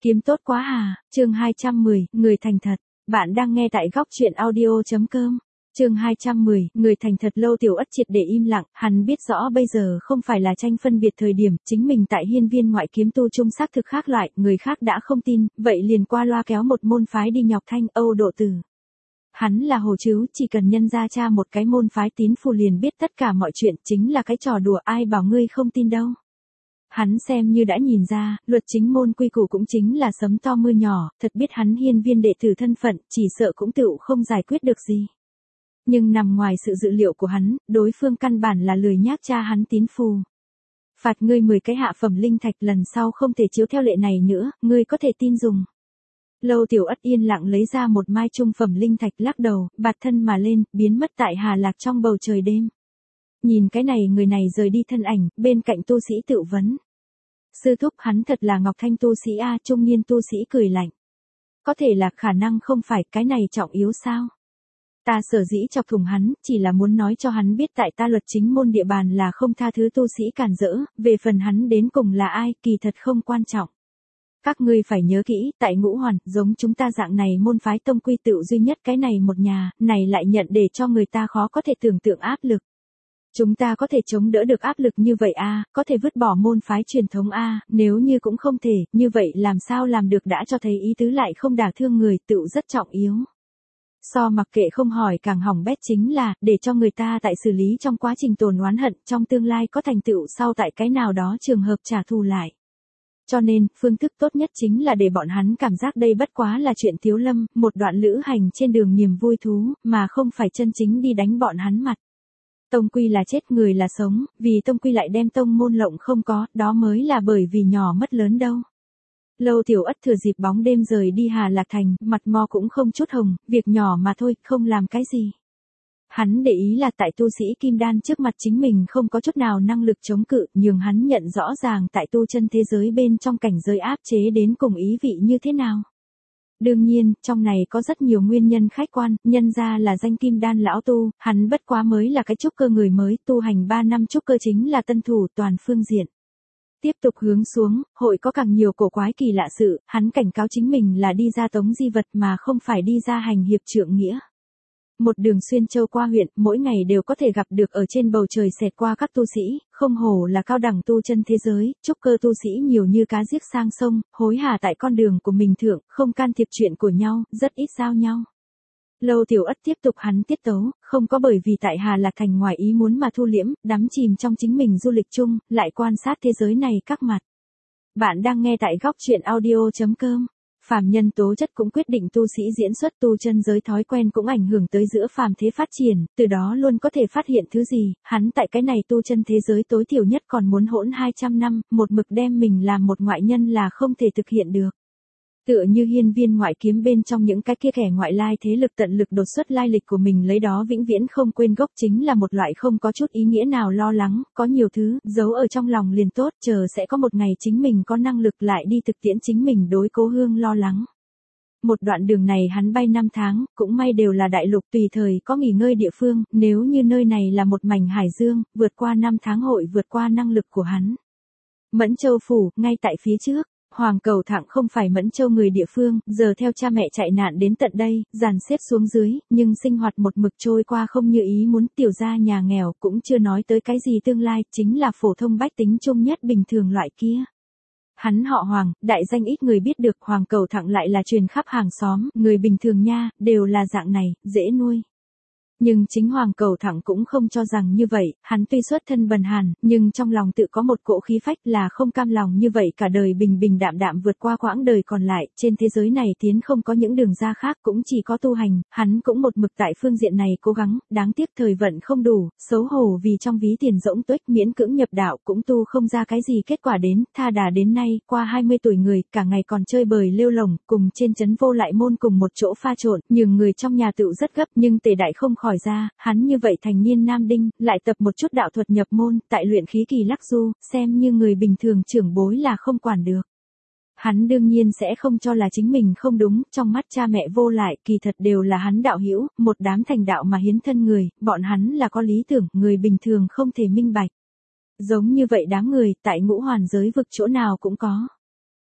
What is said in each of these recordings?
Kiếm tốt quá à, chương 210, người thành thật. Bạn đang nghe tại góc truyện audio.com. Chương 210, người thành thật. Lâu Tiểu Ất triệt để im lặng, hắn biết rõ bây giờ không phải là tranh phân biệt thời điểm, chính mình tại hiên viên ngoại kiếm tu trung xác thực khác loại, người khác đã không tin, vậy liền qua loa kéo một môn phái đi nhọc thanh Âu Độ Tử. Hắn là hồ chứ, chỉ cần nhân ra cha một cái môn phái tín phù liền biết tất cả mọi chuyện, chính là cái trò đùa, ai bảo ngươi không tin đâu. Hắn xem như đã nhìn ra, luật chính môn quy củ cũng chính là sấm to mưa nhỏ, thật biết hắn hiên viên đệ tử thân phận, chỉ sợ cũng tựu không giải quyết được gì. Nhưng nằm ngoài sự dự liệu của hắn, đối phương căn bản là lười nhác cha hắn tín phù. Phạt ngươi 10 cái hạ phẩm linh thạch, lần sau không thể chiếu theo lệ này nữa, ngươi có thể tin dùng. Lâu Tiểu Ất yên lặng lấy ra một mai trung phẩm linh thạch, lắc đầu, bạt thân mà lên, biến mất tại Hà Lạc trong bầu trời đêm. Nhìn cái này, người này rời đi thân ảnh, bên cạnh tu sĩ tự vấn. Sư thúc, hắn thật là Ngọc Thanh tu sĩ a? Trung niên tu sĩ cười lạnh. Có thể là khả năng không phải, cái này trọng yếu sao? Ta sở dĩ chọc thủng hắn, chỉ là muốn nói cho hắn biết tại ta luật chính môn địa bàn là không tha thứ tu sĩ càn rỡ, về phần hắn đến cùng là ai, kỳ thật không quan trọng. Các ngươi phải nhớ kỹ, tại Ngũ Hoàn, giống chúng ta dạng này môn phái tông quy tựu duy nhất cái này một nhà, này lại nhận để cho người ta khó có thể tưởng tượng áp lực. Chúng ta có thể chống đỡ được áp lực như vậy a, có thể vứt bỏ môn phái truyền thống a, nếu như cũng không thể, như vậy làm sao làm được, đã cho thấy ý tứ lại không đả thương người, tựu rất trọng yếu. So mặc kệ không hỏi càng hỏng bét chính là, để cho người ta tại xử lý trong quá trình tồn oán hận, trong tương lai có thành tựu sau tại cái nào đó trường hợp trả thù lại. Cho nên, phương thức tốt nhất chính là để bọn hắn cảm giác đây bất quá là chuyện thiếu lâm, một đoạn lữ hành trên đường niềm vui thú, mà không phải chân chính đi đánh bọn hắn mặt. Tông quy là chết, người là sống, vì tông quy lại đem tông môn lộng không có, đó mới là bởi vì nhỏ mất lớn đâu. Lâu Tiểu Ất thừa dịp bóng đêm rời đi Hà Lạc Thành, mặt mo cũng không chút hồng, việc nhỏ mà thôi, không làm cái gì. Hắn để ý là tại tu sĩ kim đan trước mặt chính mình không có chút nào năng lực chống cự, nhường hắn nhận rõ ràng tại tu chân thế giới bên trong cảnh giới áp chế đến cùng ý vị như thế nào. Đương nhiên, trong này có rất nhiều nguyên nhân khách quan, nhân ra là danh kim đan lão tu, hắn bất quá mới là cái trúc cơ người mới, tu hành 3 năm trúc cơ chính là tân thủ toàn phương diện. Tiếp tục hướng xuống, hội có càng nhiều cổ quái kỳ lạ sự, hắn cảnh cáo chính mình là đi ra tống di vật mà không phải đi ra hành hiệp trượng nghĩa. Một đường xuyên châu qua huyện, mỗi ngày đều có thể gặp được ở trên bầu trời xẹt qua các tu sĩ, không hổ là cao đẳng tu chân thế giới, trúc cơ tu sĩ nhiều như cá giết sang sông, hối hả tại con đường của mình thượng, không can thiệp chuyện của nhau, rất ít giao nhau. Lâu Tiểu Ất tiếp tục hắn tiết tấu, không có bởi vì tại Hà Lạc Thành ngoài ý muốn mà thu liễm, đắm chìm trong chính mình du lịch chung, lại quan sát thế giới này các mặt. Bạn đang nghe tại góc truyện audio.com. Phàm nhân tố chất cũng quyết định tu sĩ diễn xuất, tu chân giới thói quen cũng ảnh hưởng tới giữa phàm thế phát triển, từ đó luôn có thể phát hiện thứ gì, hắn tại cái này tu chân thế giới tối thiểu nhất còn muốn hỗn 200 năm, một mực đem mình làm một ngoại nhân là không thể thực hiện được. Tựa như hiên viên ngoại kiếm bên trong những cái kia kẻ ngoại lai thế lực tận lực đột xuất lai lịch của mình, lấy đó vĩnh viễn không quên gốc, chính là một loại không có chút ý nghĩa nào lo lắng, có nhiều thứ, giấu ở trong lòng liền tốt, chờ sẽ có một ngày chính mình có năng lực lại đi thực tiễn chính mình đối cố hương lo lắng. Một đoạn đường này hắn bay 5 tháng, cũng may đều là đại lục, tùy thời có nghỉ ngơi địa phương, nếu như nơi này là một mảnh hải dương, vượt qua 5 tháng hội vượt qua năng lực của hắn. Mẫn Châu Phủ, ngay tại phía trước. Hoàng Cầu Thạng không phải Mẫn Châu người địa phương, giờ theo cha mẹ chạy nạn đến tận đây, dàn xếp xuống dưới, nhưng sinh hoạt một mực trôi qua không như ý muốn, tiểu gia nhà nghèo, cũng chưa nói tới cái gì tương lai, chính là phổ thông bách tính chung nhất bình thường loại kia. Hắn họ Hoàng, đại danh ít người biết được, Hoàng Cầu Thạng lại là truyền khắp hàng xóm, người bình thường nha, đều là dạng này, dễ nuôi. Nhưng chính Hoàng Cầu Thạng cũng không cho rằng như vậy, hắn tuy xuất thân bần hàn, nhưng trong lòng tự có một cỗ khí phách là không cam lòng như vậy cả đời bình bình đạm đạm vượt qua quãng đời còn lại, trên thế giới này tiến không có những đường ra khác, cũng chỉ có tu hành, hắn cũng một mực tại phương diện này cố gắng, đáng tiếc thời vận không đủ, xấu hổ vì trong ví tiền rỗng tuếch, miễn cưỡng nhập đạo cũng tu không ra cái gì kết quả đến, tha đà đến nay, qua 20 tuổi người, cả ngày còn chơi bời lêu lổng, cùng trên trấn Vô Lại Môn cùng một chỗ pha trộn, nhường người trong nhà tựu rất gấp, nhưng tề đại không khỏi ra, hắn như vậy thành niên nam đinh, lại tập một chút đạo thuật nhập môn, tại luyện khí kỳ lắc du, xem như người bình thường trưởng bối là không quản được. Hắn đương nhiên sẽ không cho là chính mình không đúng, trong mắt cha mẹ Vô Lại, kỳ thật đều là hắn đạo hữu, một đám thành đạo mà hiến thân người, bọn hắn là có lý tưởng, người bình thường không thể minh bạch. Giống như vậy đám người, tại Ngũ Hoàn giới vực chỗ nào cũng có.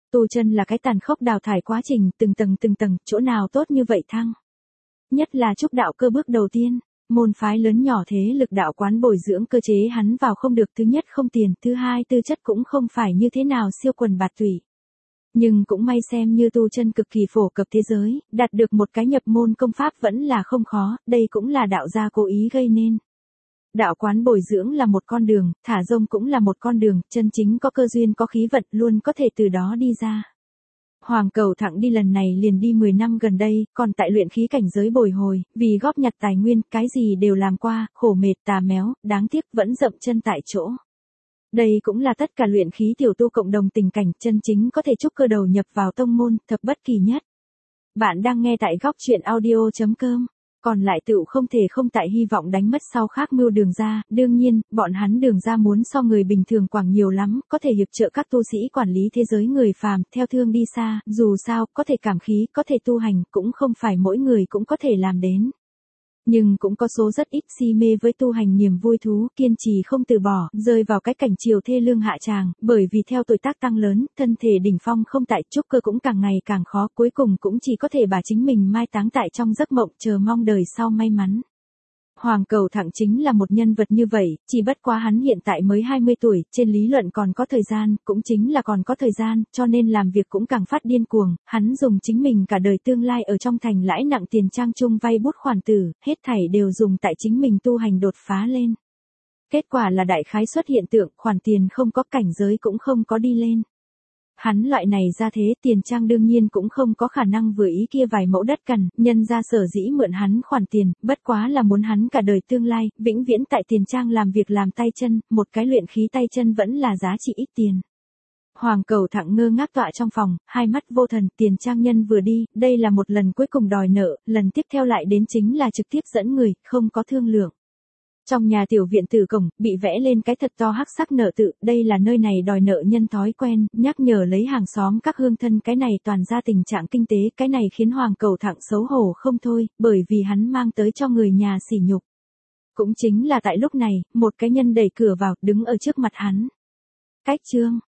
Tu chân là cái tàn khốc đào thải quá trình, từng tầng, chỗ nào tốt như vậy thăng. Nhất là trúc đạo cơ bước đầu tiên, môn phái lớn nhỏ thế lực đạo quán bồi dưỡng cơ chế hắn vào không được, thứ nhất không tiền, thứ hai tư chất cũng không phải như thế nào siêu quần bạt tụy. Nhưng cũng may xem như tu chân cực kỳ phổ cập thế giới, đạt được một cái nhập môn công pháp vẫn là không khó, đây cũng là đạo gia cố ý gây nên. Đạo quán bồi dưỡng là một con đường, thả rông cũng là một con đường, chân chính có cơ duyên có khí vận luôn có thể từ đó đi ra. Hoàng Cầu Thẳng đi lần này liền đi 10 năm gần đây, còn tại luyện khí cảnh giới bồi hồi, vì góp nhặt tài nguyên, cái gì đều làm qua, khổ mệt tà méo, đáng tiếc vẫn dậm chân tại chỗ. Đây cũng là tất cả luyện khí tiểu tu cộng đồng tình cảnh, chân chính có thể trúc cơ đầu nhập vào tông môn, thập bất kỳ nhất. Bạn đang nghe tại góc truyện audio.com. Còn lại tựu không thể không tại hy vọng đánh mất sau khác mưu đường ra, đương nhiên, bọn hắn đường ra muốn so người bình thường quảng nhiều lắm, có thể hiệp trợ các tu sĩ quản lý thế giới người phàm, theo thương đi xa, dù sao, có thể cảm khí, có thể tu hành, cũng không phải mỗi người cũng có thể làm đến. Nhưng cũng có số rất ít si mê với tu hành niềm vui thú, kiên trì không từ bỏ, rơi vào cái cảnh chiều thê lương hạ tràng, bởi vì theo tuổi tác tăng lớn, thân thể đỉnh phong không tại, trúc cơ cũng càng ngày càng khó, cuối cùng cũng chỉ có thể bà chính mình mai táng tại trong giấc mộng, chờ mong đời sau may mắn. Hoàng Cầu Thẳng chính là một nhân vật như vậy, chỉ bất quá hắn hiện tại mới 20 tuổi, trên lý luận còn có thời gian, cũng chính là còn có thời gian, cho nên làm việc cũng càng phát điên cuồng, hắn dùng chính mình cả đời tương lai ở trong thành lãi nặng tiền trang chung vay bút khoản tử, hết thảy đều dùng tại chính mình tu hành đột phá lên. Kết quả là đại khái xuất hiện tượng, khoản tiền không có, cảnh giới cũng không có đi lên. Hắn loại này ra thế, tiền trang đương nhiên cũng không có khả năng vừa ý kia vài mẫu đất cằn, nhân ra sở dĩ mượn hắn khoản tiền, bất quá là muốn hắn cả đời tương lai, vĩnh viễn tại tiền trang làm việc làm tay chân, một cái luyện khí tay chân vẫn là giá trị ít tiền. Hoàng Cầu Thẳng ngơ ngác tọa trong phòng, hai mắt vô thần, tiền trang nhân vừa đi, đây là một lần cuối cùng đòi nợ, lần tiếp theo lại đến chính là trực tiếp dẫn người, không có thương lượng. Trong nhà tiểu viện tử cổng, bị vẽ lên cái thật to hắc sắc nợ tự, đây là nơi này đòi nợ nhân thói quen, nhắc nhở lấy hàng xóm các hương thân, cái này toàn ra tình trạng kinh tế, cái này khiến Hoàng Cầu Thẳng xấu hổ không thôi, bởi vì hắn mang tới cho người nhà sỉ nhục. Cũng chính là tại lúc này, một cái nhân đẩy cửa vào, đứng ở trước mặt hắn. Cách chương,